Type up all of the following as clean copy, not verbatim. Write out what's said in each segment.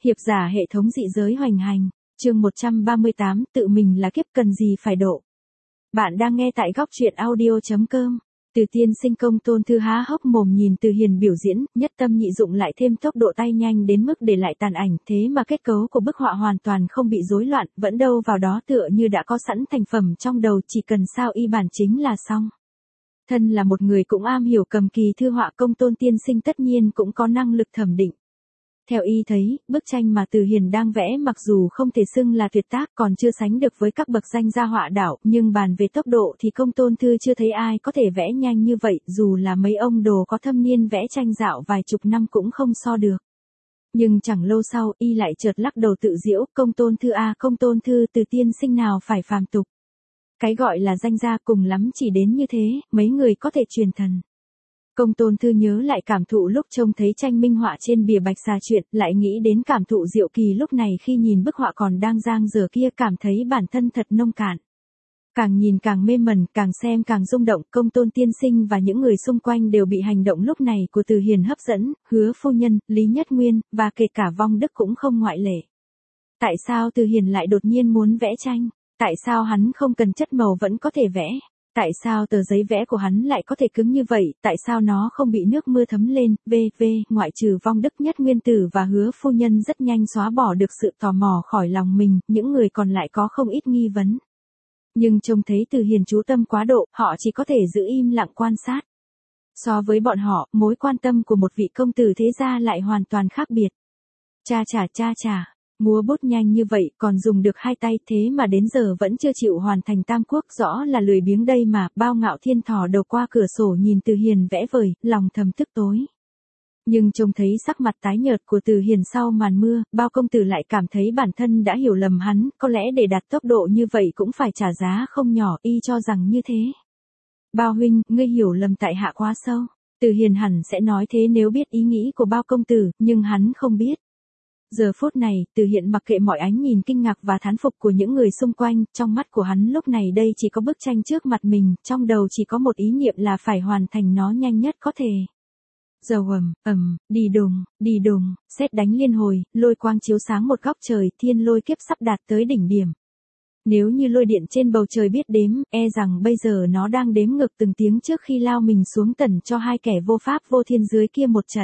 Hiệp giả hệ thống dị giới hoành hành, chương 138, tự mình là kiếp cần gì phải độ. Bạn đang nghe tại góc truyện audio.com. Từ Tiên Sinh công tôn thư há hốc mồm nhìn Từ Hiền biểu diễn, nhất tâm nhị dụng lại thêm tốc độ tay nhanh đến mức để lại tàn ảnh, thế mà kết cấu của bức họa hoàn toàn không bị rối loạn, vẫn đâu vào đó tựa như đã có sẵn thành phẩm trong đầu, chỉ cần sao y bản chính là xong. Thân là một người cũng am hiểu cầm kỳ thư họa, công tôn tiên sinh tất nhiên cũng có năng lực thẩm định. Theo y thấy, bức tranh mà Từ Hiền đang vẽ mặc dù không thể xưng là tuyệt tác, còn chưa sánh được với các bậc danh gia họa đảo, nhưng bàn về tốc độ thì công tôn thư chưa thấy ai có thể vẽ nhanh như vậy, dù là mấy ông đồ có thâm niên vẽ tranh dạo vài chục năm cũng không so được. Nhưng chẳng lâu sau, y lại chợt lắc đầu tự giễu, công tôn thư a, công tôn thư, Từ tiên sinh nào phải phàm tục. Cái gọi là danh gia cùng lắm chỉ đến như thế, mấy người có thể truyền thần. Công tôn thư nhớ lại cảm thụ lúc trông thấy tranh minh họa trên bìa bạch xà truyện, lại nghĩ đến cảm thụ diệu kỳ lúc này khi nhìn bức họa còn đang dang dở kia, cảm thấy bản thân thật nông cạn. Càng nhìn càng mê mẩn, càng xem càng rung động, công tôn tiên sinh và những người xung quanh đều bị hành động lúc này của Từ Hiền hấp dẫn, Hứa phu nhân, Lý Nhất Nguyên, và kể cả Vong Đức cũng không ngoại lệ. Tại sao Từ Hiền lại đột nhiên muốn vẽ tranh? Tại sao hắn không cần chất màu vẫn có thể vẽ? Tại sao tờ giấy vẽ của hắn lại có thể cứng như vậy, tại sao nó không bị nước mưa thấm lên, ngoại trừ Vong Đức, Nhất Nguyên tử và Hứa phu nhân rất nhanh xóa bỏ được sự tò mò khỏi lòng mình, những người còn lại có không ít nghi vấn. Nhưng trông thấy Từ Hiền chú tâm quá độ, họ chỉ có thể giữ im lặng quan sát. So với bọn họ, mối quan tâm của một vị công tử thế gia lại hoàn toàn khác biệt. Cha chà. Múa bút nhanh như vậy, còn dùng được hai tay, thế mà đến giờ vẫn chưa chịu hoàn thành tam quốc, rõ là lười biếng đây mà. Bao Ngạo Thiên thò đầu qua cửa sổ nhìn Từ Hiền vẽ vời, lòng thầm tức tối. Nhưng trông thấy sắc mặt tái nhợt của Từ Hiền sau màn mưa, Bao công tử lại cảm thấy bản thân đã hiểu lầm hắn, có lẽ để đạt tốc độ như vậy cũng phải trả giá không nhỏ, y cho rằng như thế. Bao huynh, ngươi hiểu lầm tại hạ quá sâu. Từ Hiền hẳn sẽ nói thế nếu biết ý nghĩ của Bao công tử, nhưng hắn không biết. Giờ phút này, Từ Hiền mặc kệ mọi ánh nhìn kinh ngạc và thán phục của những người xung quanh, trong mắt của hắn lúc này đây chỉ có bức tranh trước mặt mình, trong đầu chỉ có một ý niệm là phải hoàn thành nó nhanh nhất có thể. Giờ đi đùng, sét đánh liên hồi, lôi quang chiếu sáng một góc trời, thiên lôi kiếp sắp đạt tới đỉnh điểm. Nếu như lôi điện trên bầu trời biết đếm, e rằng bây giờ nó đang đếm ngược từng tiếng trước khi lao mình xuống tẩn cho hai kẻ vô pháp vô thiên dưới kia một trận.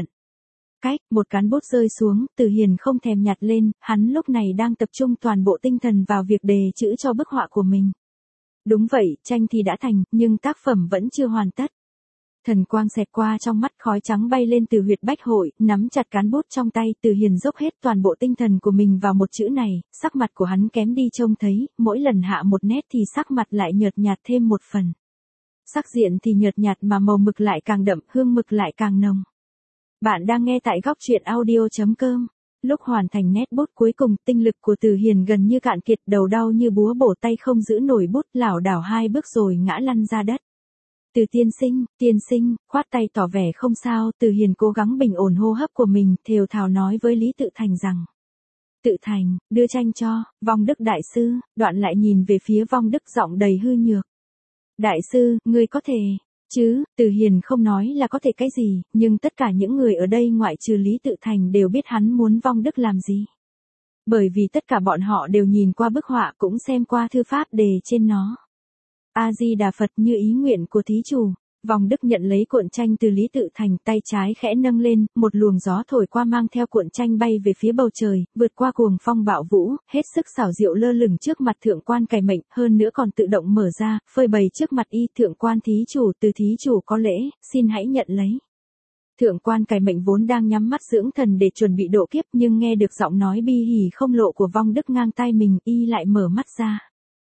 Một cán bút rơi xuống, Từ Hiền không thèm nhặt lên, hắn lúc này đang tập trung toàn bộ tinh thần vào việc đề chữ cho bức họa của mình. Đúng vậy, tranh thì đã thành, nhưng tác phẩm vẫn chưa hoàn tất. Thần quang xẹt qua trong mắt, khói trắng bay lên từ huyệt bách hội, nắm chặt cán bút trong tay, Từ Hiền dốc hết toàn bộ tinh thần của mình vào một chữ này, sắc mặt của hắn kém đi trông thấy, mỗi lần hạ một nét thì sắc mặt lại nhợt nhạt thêm một phần. Sắc diện thì nhợt nhạt mà màu mực lại càng đậm, hương mực lại càng nồng. Bạn đang nghe tại góc truyện audio.com. Lúc hoàn thành nét bút cuối cùng, tinh lực của Từ Hiền gần như cạn kiệt, đầu đau như búa bổ, tay không giữ nổi bút, lảo đảo hai bước rồi ngã lăn ra đất. Từ tiên sinh, khoát tay tỏ vẻ không sao, Từ Hiền cố gắng bình ổn hô hấp của mình, thều thào nói với Lý Tự Thành rằng: Tự Thành, đưa tranh cho Vong Đức đại sư. Đoạn lại nhìn về phía Vong Đức, giọng đầy hư nhược. Đại sư, ngươi có thể chứ? Từ Hiền không nói là có thể cái gì, nhưng tất cả những người ở đây ngoại trừ Lý Tự Thành đều biết hắn muốn Vong Đức làm gì. Bởi vì tất cả bọn họ đều nhìn qua bức họa, cũng xem qua thư pháp đề trên nó. A Di Đà Phật, như ý nguyện của thí chủ. Vong Đức nhận lấy cuộn tranh từ Lý Tự Thành, tay trái khẽ nâng lên, một luồng gió thổi qua mang theo cuộn tranh bay về phía bầu trời, vượt qua cuồng phong bạo vũ, hết sức xảo diệu lơ lửng trước mặt thượng quan cày mệnh, hơn nữa còn tự động mở ra, phơi bày trước mặt y. Thượng quan thí chủ, từ thí chủ có lễ, xin hãy nhận lấy. Thượng quan cày mệnh vốn đang nhắm mắt dưỡng thần để chuẩn bị độ kiếp, nhưng nghe được giọng nói bi hỉ không lộ của Vong Đức ngang tai mình, y lại mở mắt ra.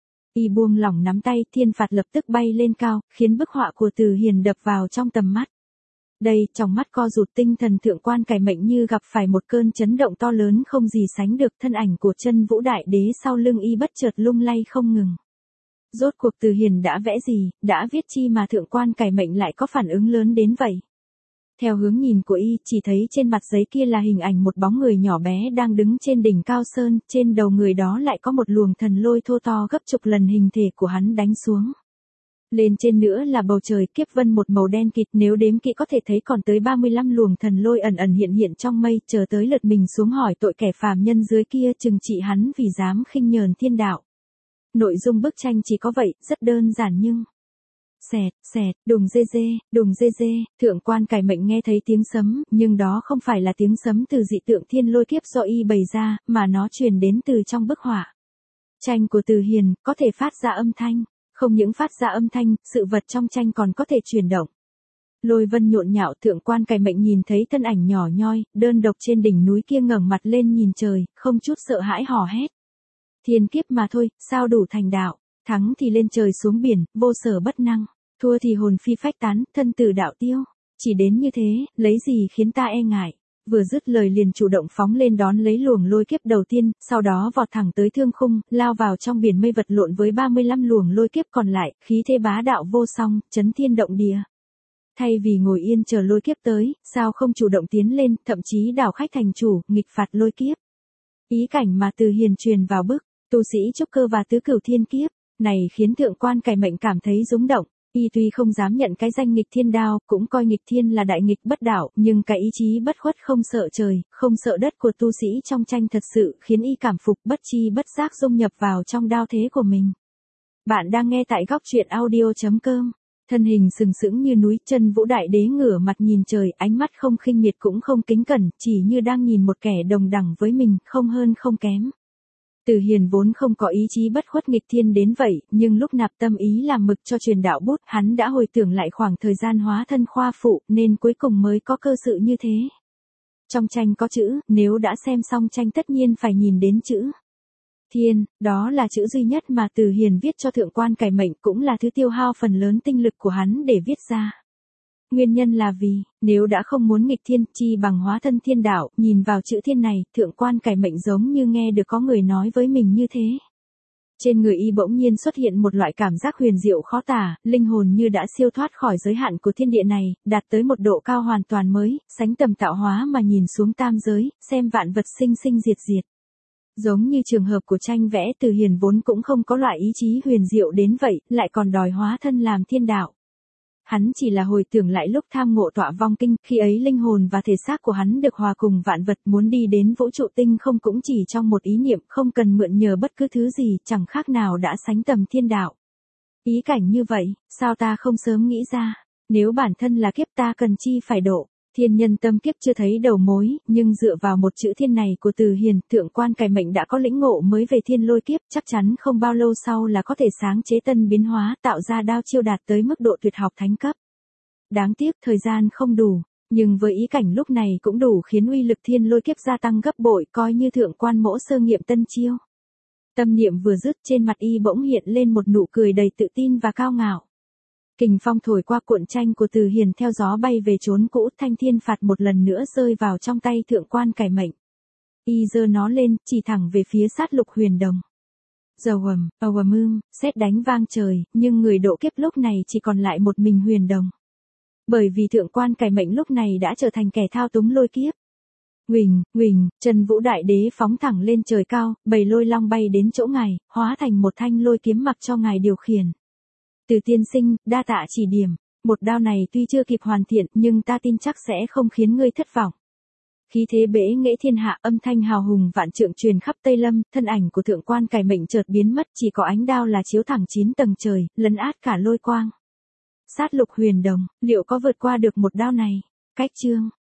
Y buông lỏng nắm tay, thiên phạt lập tức bay lên cao, khiến bức họa của Từ Hiền đập vào trong tầm mắt. Đây, trong mắt co rụt, tinh thần thượng quan cày mệnh như gặp phải một cơn chấn động to lớn không gì sánh được, thân ảnh của Chân Vũ Đại Đế sau lưng y bất chợt lung lay không ngừng. Rốt cuộc Từ Hiền đã vẽ gì, đã viết chi mà thượng quan cày mệnh lại có phản ứng lớn đến vậy? Theo hướng nhìn của y, chỉ thấy trên mặt giấy kia là hình ảnh một bóng người nhỏ bé đang đứng trên đỉnh cao sơn, trên đầu người đó lại có một luồng thần lôi thô to gấp chục lần hình thể của hắn đánh xuống. Lên trên nữa là bầu trời kiếp vân một màu đen kịt, nếu đếm kỹ có thể thấy còn tới 35 luồng thần lôi ẩn ẩn hiện hiện trong mây, chờ tới lượt mình xuống hỏi tội kẻ phàm nhân dưới kia trừng trị hắn vì dám khinh nhờn thiên đạo. Nội dung bức tranh chỉ có vậy, rất đơn giản nhưng... Xẹt, xẹt, đùng dê dê, thượng quan cải mệnh nghe thấy tiếng sấm, nhưng đó không phải là tiếng sấm từ dị tượng thiên lôi kiếp do y bày ra, mà nó truyền đến từ trong bức họa. Tranh của Từ Hiền, có thể phát ra âm thanh, không những phát ra âm thanh, sự vật trong tranh còn có thể chuyển động. Lôi vân nhộn nhạo, thượng quan cải mệnh nhìn thấy thân ảnh nhỏ nhoi, đơn độc trên đỉnh núi kia ngẩng mặt lên nhìn trời, không chút sợ hãi hò hét. Thiên kiếp mà thôi, sao đủ thành đạo, thắng thì lên trời xuống biển, vô sở bất năng, thua thì hồn phi phách tán, thân tử đạo tiêu. Chỉ đến như thế, lấy gì khiến ta e ngại. Vừa dứt lời liền chủ động phóng lên đón lấy luồng lôi kiếp đầu tiên, sau đó vọt thẳng tới thương khung, lao vào trong biển mây vật lộn với 35 luồng lôi kiếp còn lại, khí thế bá đạo vô song, chấn thiên động địa. Thay vì ngồi yên chờ lôi kiếp tới, sao không chủ động tiến lên, thậm chí đảo khách thành chủ, nghịch phạt lôi kiếp. Ý cảnh mà Từ Hiền truyền vào bức, tu sĩ trúc cơ và tứ cửu thiên kiếp, này khiến thượng quan cải mệnh cảm thấy rúng động. Y tuy không dám nhận cái danh nghịch thiên đao, cũng coi nghịch thiên là đại nghịch bất đạo, nhưng cái ý chí bất khuất không sợ trời, không sợ đất của tu sĩ trong tranh thật sự khiến y cảm phục, bất chi bất giác dung nhập vào trong đao thế của mình. Bạn đang nghe tại góc truyện audio.com. Thân hình sừng sững như núi, chân vũ đại đế ngửa mặt nhìn trời, ánh mắt không khinh miệt cũng không kính cẩn, chỉ như đang nhìn một kẻ đồng đẳng với mình, không hơn không kém. Từ Hiền vốn không có ý chí bất khuất nghịch thiên đến vậy, nhưng lúc nạp tâm ý làm mực cho truyền đạo bút, hắn đã hồi tưởng lại khoảng thời gian hóa thân khoa phụ, nên cuối cùng mới có cơ sự như thế. Trong tranh có chữ, nếu đã xem xong tranh tất nhiên phải nhìn đến chữ thiên, đó là chữ duy nhất mà Từ Hiền viết cho thượng quan cải mệnh, cũng là thứ tiêu hao phần lớn tinh lực của hắn để viết ra. Nguyên nhân là vì, nếu đã không muốn nghịch thiên, chi bằng hóa thân thiên đạo, nhìn vào chữ thiên này, thượng quan cải mệnh giống như nghe được có người nói với mình như thế. Trên người y bỗng nhiên xuất hiện một loại cảm giác huyền diệu khó tả, linh hồn như đã siêu thoát khỏi giới hạn của thiên địa này, đạt tới một độ cao hoàn toàn mới, sánh tầm tạo hóa mà nhìn xuống tam giới, xem vạn vật sinh sinh diệt diệt. Giống như trường hợp của tranh vẽ, Từ Hiền vốn cũng không có loại ý chí huyền diệu đến vậy, lại còn đòi hóa thân làm thiên đạo. Hắn chỉ là hồi tưởng lại lúc tham ngộ tọa vong kinh, khi ấy linh hồn và thể xác của hắn được hòa cùng vạn vật, muốn đi đến vũ trụ tinh không cũng chỉ trong một ý niệm, không cần mượn nhờ bất cứ thứ gì, chẳng khác nào đã sánh tầm thiên đạo. Ý cảnh như vậy, sao ta không sớm nghĩ ra, nếu bản thân là kiếp ta cần chi phải độ. Thiên nhân tâm kiếp chưa thấy đầu mối, nhưng dựa vào một chữ thiên này của Từ Hiền, thượng quan cải mệnh đã có lĩnh ngộ mới về thiên lôi kiếp, chắc chắn không bao lâu sau là có thể sáng chế tân biến hóa, tạo ra đao chiêu đạt tới mức độ tuyệt học thánh cấp. Đáng tiếc thời gian không đủ, nhưng với ý cảnh lúc này cũng đủ khiến uy lực thiên lôi kiếp gia tăng gấp bội, coi như thượng quan mỗ sơ nghiệm tân chiêu. Tâm niệm vừa dứt, trên mặt y bỗng hiện lên một nụ cười đầy tự tin và cao ngạo. Kình phong thổi qua cuộn tranh của Từ Hiền theo gió bay về chốn cũ, thanh thiên phạt một lần nữa rơi vào trong tay thượng quan cải mệnh. Y giơ nó lên, chỉ thẳng về phía sát lục huyền đồng. Dầu ầm, sét đánh vang trời, nhưng người độ kiếp lúc này chỉ còn lại một mình huyền đồng. Bởi vì thượng quan cải mệnh lúc này đã trở thành kẻ thao túng lôi kiếp. Huỳnh, chân vũ đại đế phóng thẳng lên trời cao, bầy lôi long bay đến chỗ ngài, hóa thành một thanh lôi kiếm mặc cho ngài điều khiển. Từ tiên sinh, đa tạ chỉ điểm, một đao này tuy chưa kịp hoàn thiện nhưng ta tin chắc sẽ không khiến ngươi thất vọng. Khí thế bẽ nghệ thiên hạ, âm thanh hào hùng vạn trượng truyền khắp Tây Lâm, thân ảnh của thượng quan cải mệnh chợt biến mất, chỉ có ánh đao là chiếu thẳng 9 tầng trời, lấn át cả lôi quang. Sát lục huyền đồng, liệu có vượt qua được một đao này? Cách chương